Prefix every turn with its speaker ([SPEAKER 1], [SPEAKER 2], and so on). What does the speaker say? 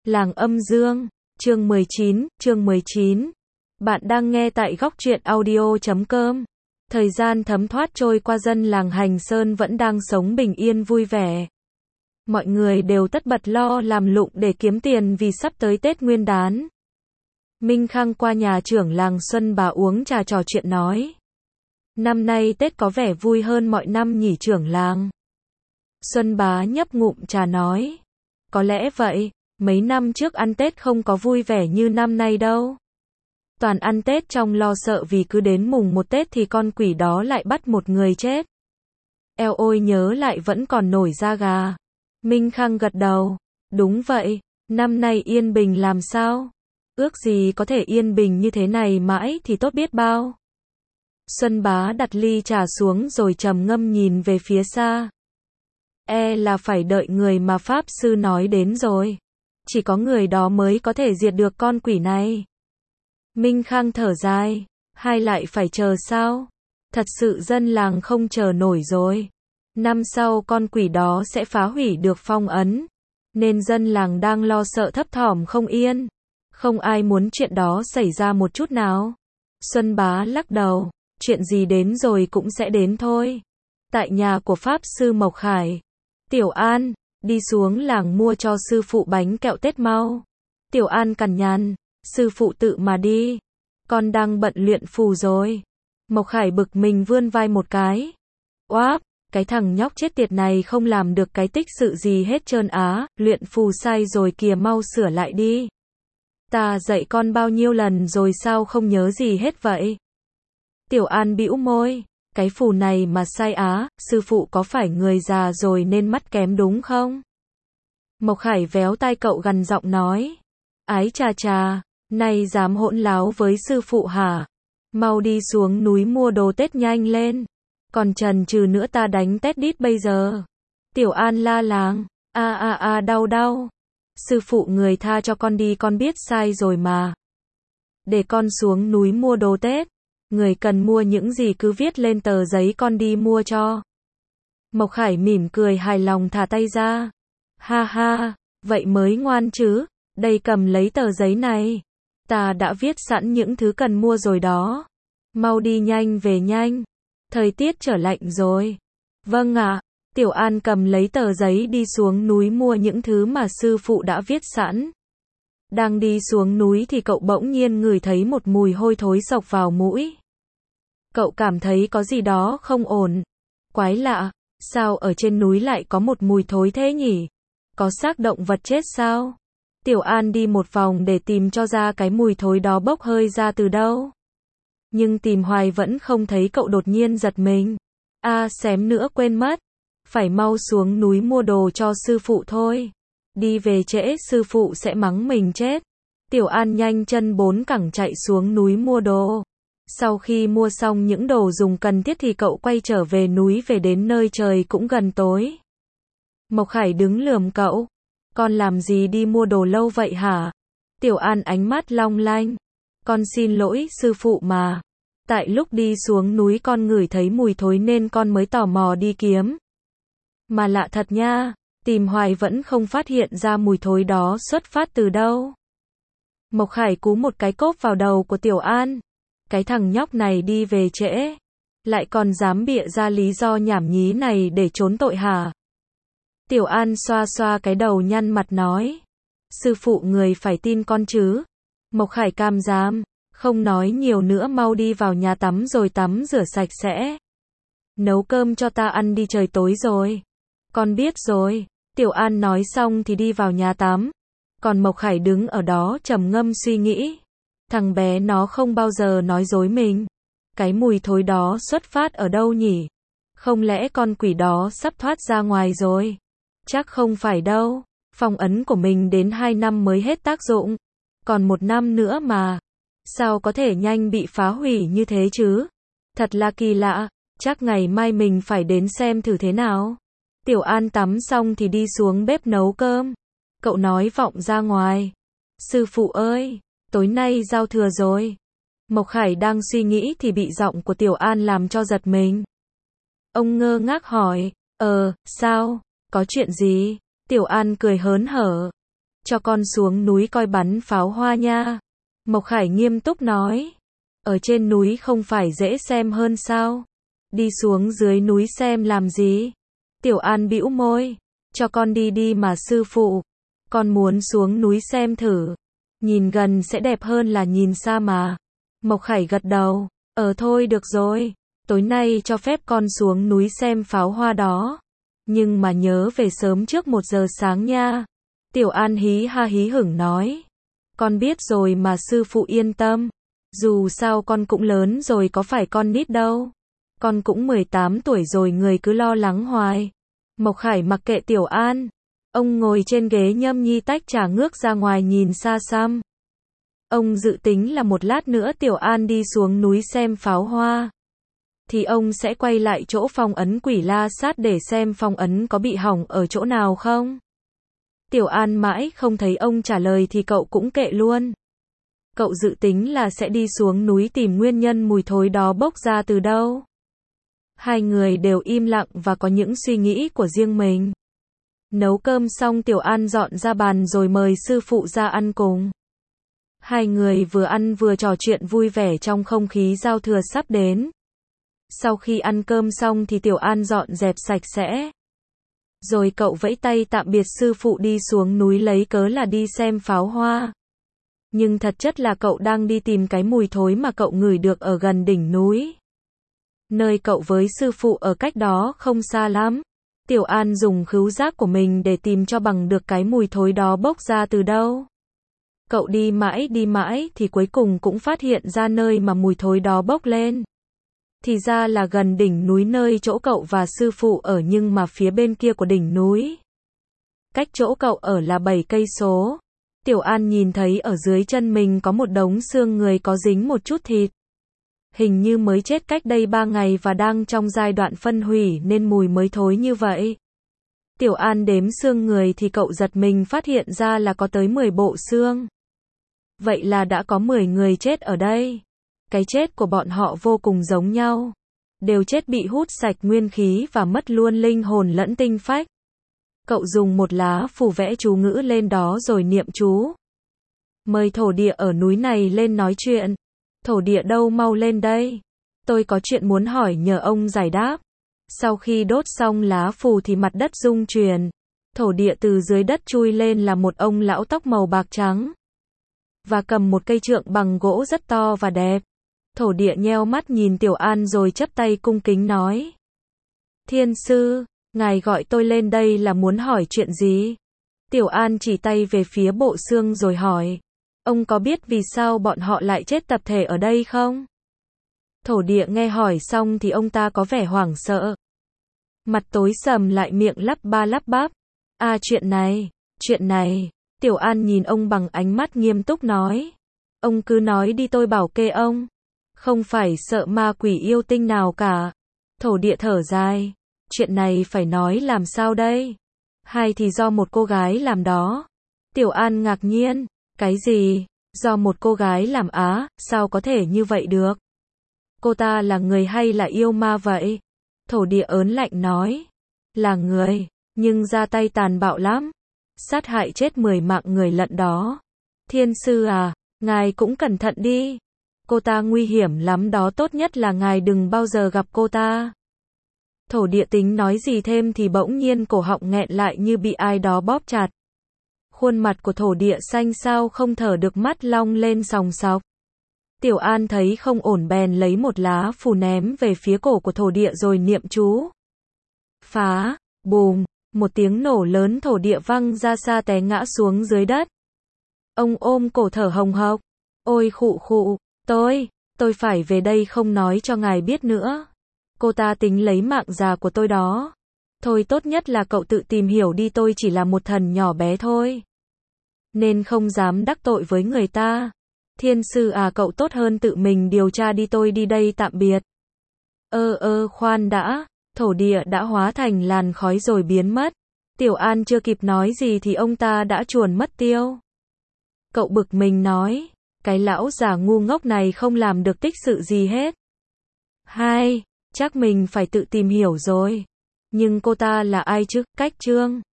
[SPEAKER 1] Làng Âm Dương, chương 19. Bạn đang nghe tại góc truyện audio.com. Thời gian thấm thoát trôi qua, dân làng Hành Sơn vẫn đang sống bình yên vui vẻ. Mọi người đều tất bật lo làm lụng để kiếm tiền vì sắp tới Tết Nguyên đán. Minh Khang qua nhà trưởng làng Xuân Bá uống trà trò chuyện nói. Năm nay Tết có vẻ vui hơn mọi năm nhỉ trưởng làng. Xuân Bá nhấp ngụm trà nói. Có lẽ vậy, mấy năm trước ăn Tết không có vui vẻ như năm nay đâu. Toàn ăn Tết trong lo sợ vì cứ đến mùng 1 Tết thì con quỷ đó lại bắt một người chết. Eo ôi nhớ lại vẫn còn nổi da gà. Minh Khang gật đầu. Đúng vậy, năm nay yên bình làm sao? Ước gì có thể yên bình như thế này mãi thì tốt biết bao. Xuân Bá đặt ly trà xuống rồi trầm ngâm nhìn về phía xa. Là phải đợi người mà Pháp Sư nói đến rồi. Chỉ có người đó mới có thể diệt được con quỷ này. Minh Khang thở dài. Hay lại phải chờ sao? Thật sự dân làng không chờ nổi rồi. Năm sau con quỷ đó sẽ phá hủy được phong ấn. Nên dân làng đang lo sợ thấp thỏm không yên. Không ai muốn chuyện đó xảy ra một chút nào. Xuân Bá lắc đầu. Chuyện gì đến rồi cũng sẽ đến thôi. Tại nhà của Pháp Sư Mộc Khải. Tiểu An, đi xuống làng mua cho sư phụ bánh kẹo Tết mau. Tiểu An cằn nhằn, sư phụ tự mà đi. Con đang bận luyện phù rồi. Mộc Khải bực mình vươn vai một cái. Oáp, cái thằng nhóc chết tiệt này không làm được cái tích sự gì hết trơn á, luyện phù sai rồi kìa, mau sửa lại đi. Ta dạy con bao nhiêu lần rồi sao không nhớ gì hết vậy? Tiểu An bĩu môi. Cái phù này mà sai á, sư phụ có phải người già rồi nên mắt kém đúng không? Mộc Khải véo tai cậu gằn giọng nói. Ái chà chà, nay dám hỗn láo với sư phụ hả? Mau đi xuống núi mua đồ Tết nhanh lên. Còn chần chừ nữa ta đánh tét đít bây giờ. Tiểu An la làng. Đau. Sư phụ người tha cho con đi, con biết sai rồi mà. Để con xuống núi mua đồ Tết. Người cần mua những gì cứ viết lên tờ giấy con đi mua cho. Mộc Khải mỉm cười hài lòng thả tay ra. Ha ha, vậy mới ngoan chứ. Đây cầm lấy tờ giấy này. Ta đã viết sẵn những thứ cần mua rồi đó. Mau đi nhanh về nhanh. Thời tiết trở lạnh rồi. Vâng ạ. Tiểu An cầm lấy tờ giấy đi xuống núi mua những thứ mà sư phụ đã viết sẵn. Đang đi xuống núi thì cậu bỗng nhiên ngửi thấy một mùi hôi thối xộc vào mũi. Cậu cảm thấy có gì đó không ổn. Quái lạ, sao ở trên núi lại có một mùi thối thế nhỉ? Có xác động vật chết sao? Tiểu An đi một vòng để tìm cho ra cái mùi thối đó bốc hơi ra từ đâu. Nhưng tìm hoài vẫn không thấy, cậu đột nhiên giật mình. Xém nữa quên mất. Phải mau xuống núi mua đồ cho sư phụ thôi. Đi về trễ sư phụ sẽ mắng mình chết. Tiểu An nhanh chân bốn cẳng chạy xuống núi mua đồ. Sau khi mua xong những đồ dùng cần thiết thì cậu quay trở về núi, về đến nơi trời cũng gần tối. Mộc Khải đứng lườm cậu. Con làm gì đi mua đồ lâu vậy hả? Tiểu An ánh mắt long lanh. Con xin lỗi sư phụ mà. Tại lúc đi xuống núi con ngửi thấy mùi thối nên con mới tò mò đi kiếm. Mà lạ thật nha, tìm hoài vẫn không phát hiện ra mùi thối đó xuất phát từ đâu. Mộc Khải cú một cái cốp vào đầu của Tiểu An. Cái thằng nhóc này đi về trễ, lại còn dám bịa ra lý do nhảm nhí này để trốn tội hả? Tiểu An xoa xoa cái đầu nhăn mặt nói. Sư phụ người phải tin con chứ. Mộc Khải cam giam, không nói nhiều nữa, mau đi vào nhà tắm rồi tắm rửa sạch sẽ. Nấu cơm cho ta ăn đi, trời tối rồi. Con biết rồi. Tiểu An nói xong thì đi vào nhà tắm. Còn Mộc Khải đứng ở đó trầm ngâm suy nghĩ. Thằng bé nó không bao giờ nói dối mình. Cái mùi thối đó xuất phát ở đâu nhỉ? Không lẽ con quỷ đó sắp thoát ra ngoài rồi? Chắc không phải đâu. Phong ấn của mình đến 2 năm mới hết tác dụng. Còn 1 năm nữa mà. Sao có thể nhanh bị phá hủy như thế chứ? Thật là kỳ lạ. Chắc ngày mai mình phải đến xem thử thế nào. Tiểu An tắm xong thì đi xuống bếp nấu cơm. Cậu nói vọng ra ngoài. Sư phụ ơi! Tối nay giao thừa rồi. Mộc Khải đang suy nghĩ thì bị giọng của Tiểu An làm cho giật mình. Ông ngơ ngác hỏi. Sao? Có chuyện gì? Tiểu An cười hớn hở. cho con xuống núi coi bắn pháo hoa nha. Mộc Khải nghiêm túc nói. Ở trên núi không phải dễ xem hơn sao? Đi xuống dưới núi xem làm gì? Tiểu An bĩu môi. Cho con đi đi mà sư phụ. Con muốn xuống núi xem thử. Nhìn gần sẽ đẹp hơn là nhìn xa mà. Mộc Khải gật đầu. Thôi được rồi. Tối nay cho phép con xuống núi xem pháo hoa đó. Nhưng mà nhớ về sớm trước 1 giờ sáng nha. Tiểu An hí ha hí hửng nói. Con biết rồi mà sư phụ yên tâm. Dù sao con cũng lớn rồi có phải con nít đâu. Con cũng 18 tuổi rồi người cứ lo lắng hoài. Mộc Khải mặc kệ Tiểu An. Ông ngồi trên ghế nhâm nhi tách trà ngước ra ngoài nhìn xa xăm. Ông dự tính là một lát nữa Tiểu An đi xuống núi xem pháo hoa. Thì ông sẽ quay lại chỗ phong ấn Quỷ La Sát để xem phong ấn có bị hỏng ở chỗ nào không. Tiểu An mãi không thấy ông trả lời thì cậu cũng kệ luôn. Cậu dự tính là sẽ đi xuống núi tìm nguyên nhân mùi thối đó bốc ra từ đâu. Hai người đều im lặng và có những suy nghĩ của riêng mình. Nấu cơm xong Tiểu An dọn ra bàn rồi mời sư phụ ra ăn cùng. Hai người vừa ăn vừa trò chuyện vui vẻ trong không khí giao thừa sắp đến. Sau khi ăn cơm xong thì Tiểu An dọn dẹp sạch sẽ. Rồi cậu vẫy tay tạm biệt sư phụ đi xuống núi lấy cớ là đi xem pháo hoa. Nhưng thật chất là cậu đang đi tìm cái mùi thối mà cậu ngửi được ở gần đỉnh núi. Nơi cậu với sư phụ ở cách đó không xa lắm. Tiểu An dùng khứu giác của mình để tìm cho bằng được cái mùi thối đó bốc ra từ đâu. Cậu đi mãi thì cuối cùng cũng phát hiện ra nơi mà mùi thối đó bốc lên. Thì ra là gần đỉnh núi nơi chỗ cậu và sư phụ ở nhưng mà phía bên kia của đỉnh núi. Cách chỗ cậu ở là 7 cây số. Tiểu An nhìn thấy ở dưới chân mình có một đống xương người có dính một chút thịt. Hình như mới chết cách đây 3 ngày và đang trong giai đoạn phân hủy nên mùi mới thối như vậy. Tiểu An đếm xương người thì cậu giật mình phát hiện ra là có tới 10 bộ xương. Vậy là đã có 10 người chết ở đây. Cái chết của bọn họ vô cùng giống nhau. Đều chết bị hút sạch nguyên khí và mất luôn linh hồn lẫn tinh phách. Cậu dùng một lá phù vẽ chú ngữ lên đó rồi niệm chú. Mời thổ địa ở núi này lên nói chuyện. Thổ địa đâu mau lên đây. Tôi có chuyện muốn hỏi nhờ ông giải đáp. Sau khi đốt xong lá phù thì mặt đất rung chuyển. Thổ địa từ dưới đất chui lên là một ông lão tóc màu bạc trắng. Và cầm một cây trượng bằng gỗ rất to và đẹp. Thổ địa nheo mắt nhìn Tiểu An rồi chắp tay cung kính nói. Thiên sư, ngài gọi tôi lên đây là muốn hỏi chuyện gì? Tiểu An chỉ tay về phía bộ xương rồi hỏi. Ông có biết vì sao bọn họ lại chết tập thể ở đây không? Thổ địa nghe hỏi xong thì ông ta có vẻ hoảng sợ. Mặt tối sầm lại miệng lắp ba lắp bắp. Chuyện này. Tiểu An nhìn ông bằng ánh mắt nghiêm túc nói. Ông cứ nói đi tôi bảo kê ông. Không phải sợ ma quỷ yêu tinh nào cả. Thổ địa thở dài. Chuyện này phải nói làm sao đây? Hay thì do một cô gái làm đó. Tiểu An ngạc nhiên. Cái gì? Do một cô gái làm á? Sao có thể như vậy được? Cô ta là người hay là yêu ma vậy? Thổ địa ớn lạnh nói. Là người, nhưng ra tay tàn bạo lắm. Sát hại chết 10 mạng người lận đó. Thiên sư à, ngài cũng cẩn thận đi. Cô ta nguy hiểm lắm đó, tốt nhất là ngài đừng bao giờ gặp cô ta. Thổ địa tính nói gì thêm thì bỗng nhiên cổ họng nghẹn lại như bị ai đó bóp chặt. Khuôn mặt của thổ địa xanh xao không thở được, mắt long lên sòng sọc. Tiểu An thấy không ổn bèn lấy một lá phù ném về phía cổ của thổ địa rồi niệm chú. Phá, bùm, một tiếng nổ lớn, thổ địa văng ra xa té ngã xuống dưới đất. Ông ôm cổ thở hồng hộc. Ôi khụ, tôi phải về đây không nói cho ngài biết nữa. Cô ta tính lấy mạng già của tôi đó. Thôi tốt nhất là cậu tự tìm hiểu đi, tôi chỉ là một thần nhỏ bé thôi. Nên không dám đắc tội với người ta. Thiên sư à, cậu tốt hơn tự mình điều tra đi, tôi đi đây tạm biệt. Khoan đã, thổ địa đã hóa thành làn khói rồi biến mất. Tiểu An chưa kịp nói gì thì ông ta đã chuồn mất tiêu. Cậu bực mình nói, cái lão già ngu ngốc này không làm được tích sự gì hết. Chắc mình phải tự tìm hiểu rồi. Nhưng cô ta là ai chứ? Cách Trương.